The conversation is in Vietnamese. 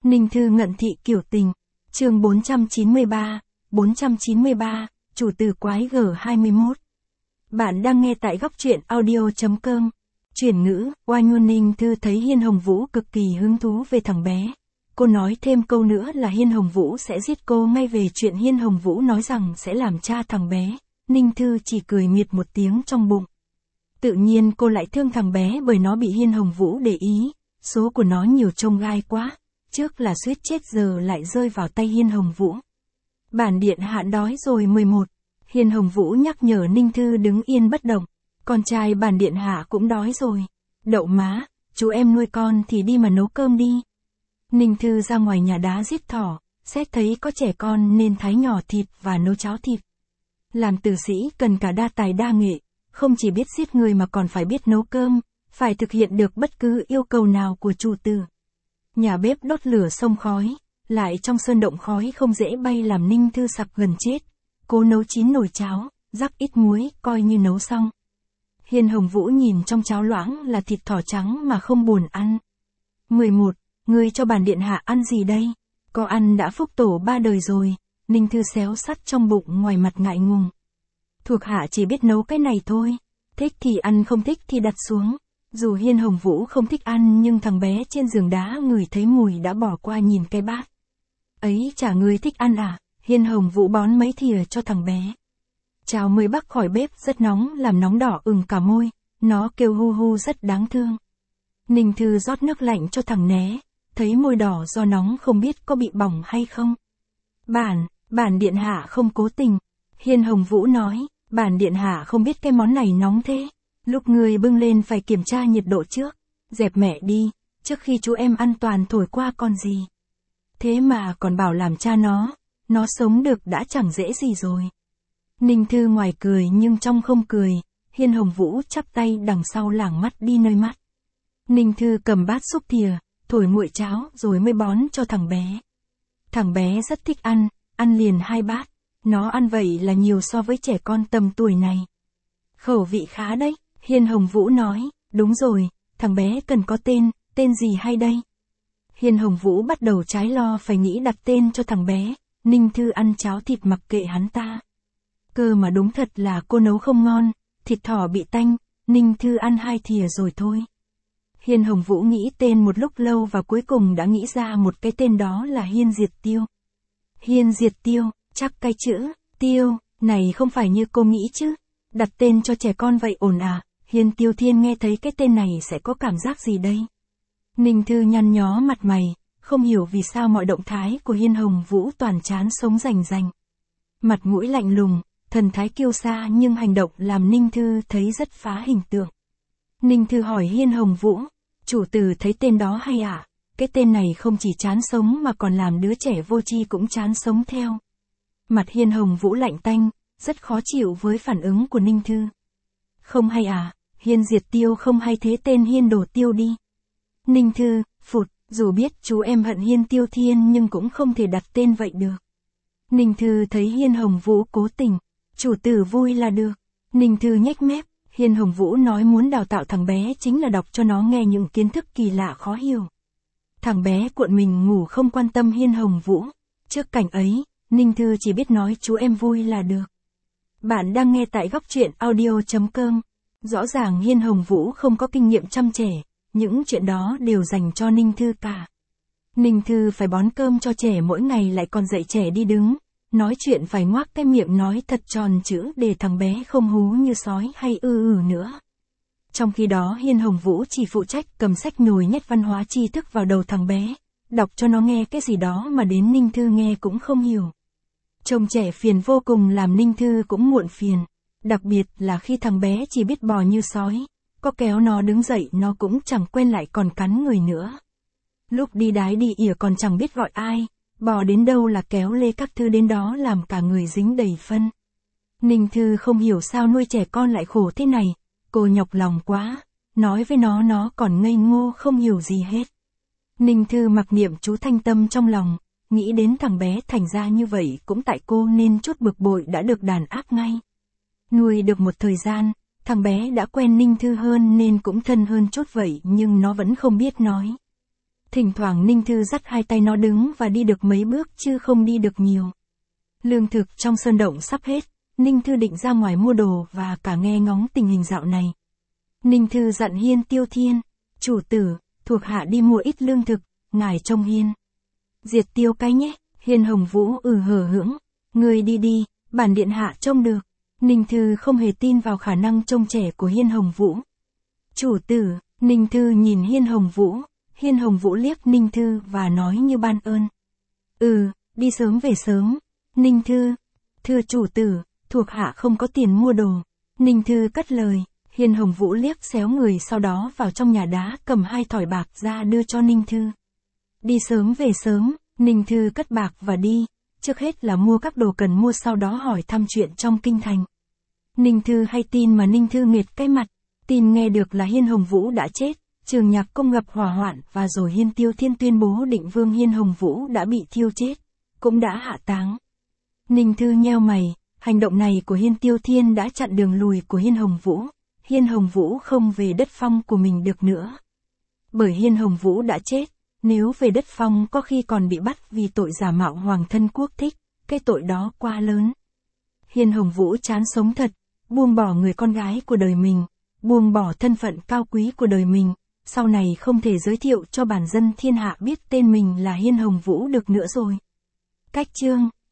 Ninh Thư ngận thị kiểu tình. Chương 493, chủ từ quái G21. Bạn đang nghe tại góc truyện audio.com. Chuyển ngữ, oai ngôn. Ninh Thư thấy Hiên Hồng Vũ cực kỳ hứng thú về thằng bé. Cô nói thêm câu nữa là Hiên Hồng Vũ sẽ giết cô. Ngay về chuyện Hiên Hồng Vũ nói rằng sẽ làm cha thằng bé, Ninh Thư chỉ cười miệt một tiếng trong bụng. Tự nhiên cô lại thương thằng bé bởi nó bị Hiên Hồng Vũ để ý, số của nó nhiều chông gai quá. Trước là suýt chết giờ lại rơi vào tay Hiên Hồng Vũ. Bản điện hạ đói rồi 11. Hiên Hồng Vũ nhắc nhở Ninh Thư đứng yên bất động. Con trai bản điện hạ cũng đói rồi. Đậu má, chú em nuôi con thì đi mà nấu cơm đi. Ninh Thư ra ngoài nhà đá giết thỏ, xét thấy có trẻ con nên thái nhỏ thịt và nấu cháo thịt. Làm tử sĩ cần cả đa tài đa nghệ, không chỉ biết giết người mà còn phải biết nấu cơm, phải thực hiện được bất cứ yêu cầu nào của chủ tử. Nhà bếp đốt lửa xông khói, lại trong sơn động khói không dễ bay làm Ninh Thư sặc gần chết. Cố nấu chín nồi cháo, rắc ít muối, coi như nấu xong. Hiên Hồng Vũ nhìn trong cháo loãng là thịt thỏ trắng mà không buồn ăn. 11. Ngươi cho bản điện hạ ăn gì đây? Có ăn đã phúc tổ 3 đời rồi. Ninh Thư xéo sắt trong bụng, ngoài mặt ngại ngùng. Thuộc hạ chỉ biết nấu cái này thôi. Thích thì ăn, không thích thì đặt xuống. Dù Hiên Hồng Vũ không thích ăn nhưng thằng bé trên giường đá ngửi thấy mùi đã bỏ qua nhìn cái bát. Ấy chả, ngươi thích ăn à? Hiên Hồng Vũ bón mấy thìa cho thằng bé. Cháo mới bắc khỏi bếp rất nóng làm nóng đỏ ửng cả môi. Nó kêu hu hu rất đáng thương. Ninh Thư rót nước lạnh cho thằng né. Thấy môi đỏ do nóng không biết có bị bỏng hay không. Bản điện hạ không cố tình. Hiên Hồng Vũ nói, bản điện hạ không biết cái món này nóng thế. Lúc người bưng lên phải kiểm tra nhiệt độ trước. Dẹp mẹ đi, trước khi chú em ăn toàn thổi qua con gì. Thế mà còn bảo làm cha nó sống được đã chẳng dễ gì rồi. Ninh Thư ngoài cười nhưng trong không cười. Hiên Hồng Vũ chắp tay đằng sau lảng mắt đi nơi mắt. Ninh Thư cầm bát xúc thìa, thổi nguội cháo rồi mới bón cho thằng bé. Thằng bé rất thích ăn liền 2 bát. Nó ăn vậy là nhiều so với trẻ con tầm tuổi này. Khẩu vị khá đấy, Hiên Hồng Vũ nói. Đúng rồi, thằng bé cần có tên gì hay đây? Hiên Hồng Vũ bắt đầu trái lo phải nghĩ đặt tên cho thằng bé. Ninh Thư ăn cháo thịt mặc kệ hắn ta. Cơ mà đúng thật là cô nấu không ngon, thịt thỏ bị tanh, Ninh Thư ăn 2 thìa rồi thôi. Hiên Hồng Vũ nghĩ tên một lúc lâu và cuối cùng đã nghĩ ra một cái tên, đó là Hiên Diệt Tiêu. Hiên Diệt Tiêu, chắc cái chữ tiêu này không phải như cô nghĩ chứ. Đặt tên cho trẻ con vậy ổn à? Hiên Tiêu Thiên nghe thấy cái tên này sẽ có cảm giác gì đây? Ninh Thư nhăn nhó mặt mày, không hiểu vì sao mọi động thái của Hiên Hồng Vũ toàn chán sống rành rành. Mặt mũi lạnh lùng, thần thái kiêu sa nhưng hành động làm Ninh Thư thấy rất phá hình tượng. Ninh Thư hỏi Hiên Hồng Vũ, chủ tử thấy tên đó hay ạ? Cái tên này không chỉ chán sống mà còn làm đứa trẻ vô tri cũng chán sống theo. Mặt Hiên Hồng Vũ lạnh tanh, rất khó chịu với phản ứng của Ninh Thư. Không hay à? Hiên Diệt Tiêu không hay thế tên Hiên Đồ Tiêu đi. Ninh Thư, phụt, dù biết chú em hận Hiên Tiêu Thiên nhưng cũng không thể đặt tên vậy được. Ninh Thư thấy Hiên Hồng Vũ cố tình, chủ tử vui là được. Ninh Thư nhếch mép, Hiên Hồng Vũ nói muốn đào tạo thằng bé chính là đọc cho nó nghe những kiến thức kỳ lạ khó hiểu. Thằng bé cuộn mình ngủ không quan tâm Hiên Hồng Vũ. Trước cảnh ấy, Ninh Thư chỉ biết nói chú em vui là được. Bạn đang nghe tại góc truyện audio.com. Rõ ràng Hiên Hồng Vũ không có kinh nghiệm chăm trẻ, những chuyện đó đều dành cho Ninh Thư cả. Ninh Thư phải bón cơm cho trẻ mỗi ngày lại còn dạy trẻ đi đứng, nói chuyện phải ngoác cái miệng nói thật tròn chữ để thằng bé không hú như sói hay nữa. Trong khi đó Hiên Hồng Vũ chỉ phụ trách cầm sách nhồi nhét văn hóa tri thức vào đầu thằng bé, đọc cho nó nghe cái gì đó mà đến Ninh Thư nghe cũng không hiểu. Trông trẻ phiền vô cùng làm Ninh Thư cũng muộn phiền, đặc biệt là khi thằng bé chỉ biết bò như sói, có kéo nó đứng dậy nó cũng chẳng quen lại còn cắn người nữa. Lúc đi đái đi ỉa còn chẳng biết gọi ai, bò đến đâu là kéo lê các thứ đến đó làm cả người dính đầy phân. Ninh Thư không hiểu sao nuôi trẻ con lại khổ thế này, cô nhọc lòng quá, nói với nó còn ngây ngô không hiểu gì hết. Ninh Thư mặc niệm chú thanh tâm trong lòng, nghĩ đến thằng bé thành ra như vậy cũng tại cô nên chút bực bội đã được đàn áp ngay. Nuôi được một thời gian, thằng bé đã quen Ninh Thư hơn nên cũng thân hơn chút vậy nhưng nó vẫn không biết nói. Thỉnh thoảng Ninh Thư dắt hai tay nó đứng và đi được mấy bước chứ không đi được nhiều. Lương thực trong sơn động sắp hết, Ninh Thư định ra ngoài mua đồ và cả nghe ngóng tình hình dạo này. Ninh Thư dặn Hiên Tiêu Thiên, chủ tử, thuộc hạ đi mua ít lương thực, ngài trông Hiên Diệt Tiêu cái nhé. Hiên Hồng Vũ hờ hững, người đi đi, bản điện hạ trông được. Ninh Thư không hề tin vào khả năng trông trẻ của Hiên Hồng Vũ. Chủ tử, Ninh Thư nhìn Hiên Hồng Vũ, Hiên Hồng Vũ liếc Ninh Thư và nói như ban ơn. Đi sớm về sớm. Ninh Thư, thưa chủ tử, thuộc hạ không có tiền mua đồ. Ninh Thư cất lời, Hiên Hồng Vũ liếc xéo người sau đó vào trong nhà đá cầm 2 thỏi bạc ra đưa cho Ninh Thư. Đi sớm về sớm, Ninh Thư cất bạc và đi, trước hết là mua các đồ cần mua sau đó hỏi thăm chuyện trong kinh thành. Ninh Thư hay tin mà Ninh Thư nghệt cái mặt, tin nghe được là Hiên Hồng Vũ đã chết, Trường Nhạc Công gặp hỏa hoạn và rồi Hiên Tiêu Thiên tuyên bố định vương Hiên Hồng Vũ đã bị thiêu chết, cũng đã hạ táng. Ninh Thư nheo mày, hành động này của Hiên Tiêu Thiên đã chặn đường lùi của Hiên Hồng Vũ. Hiên Hồng Vũ không về đất phong của mình được nữa. Bởi Hiên Hồng Vũ đã chết, nếu về đất phong có khi còn bị bắt vì tội giả mạo hoàng thân quốc thích, cái tội đó quá lớn. Hiên Hồng Vũ chán sống thật, buông bỏ người con gái của đời mình, buông bỏ thân phận cao quý của đời mình, sau này không thể giới thiệu cho bản dân thiên hạ biết tên mình là Hiên Hồng Vũ được nữa rồi. Cách chương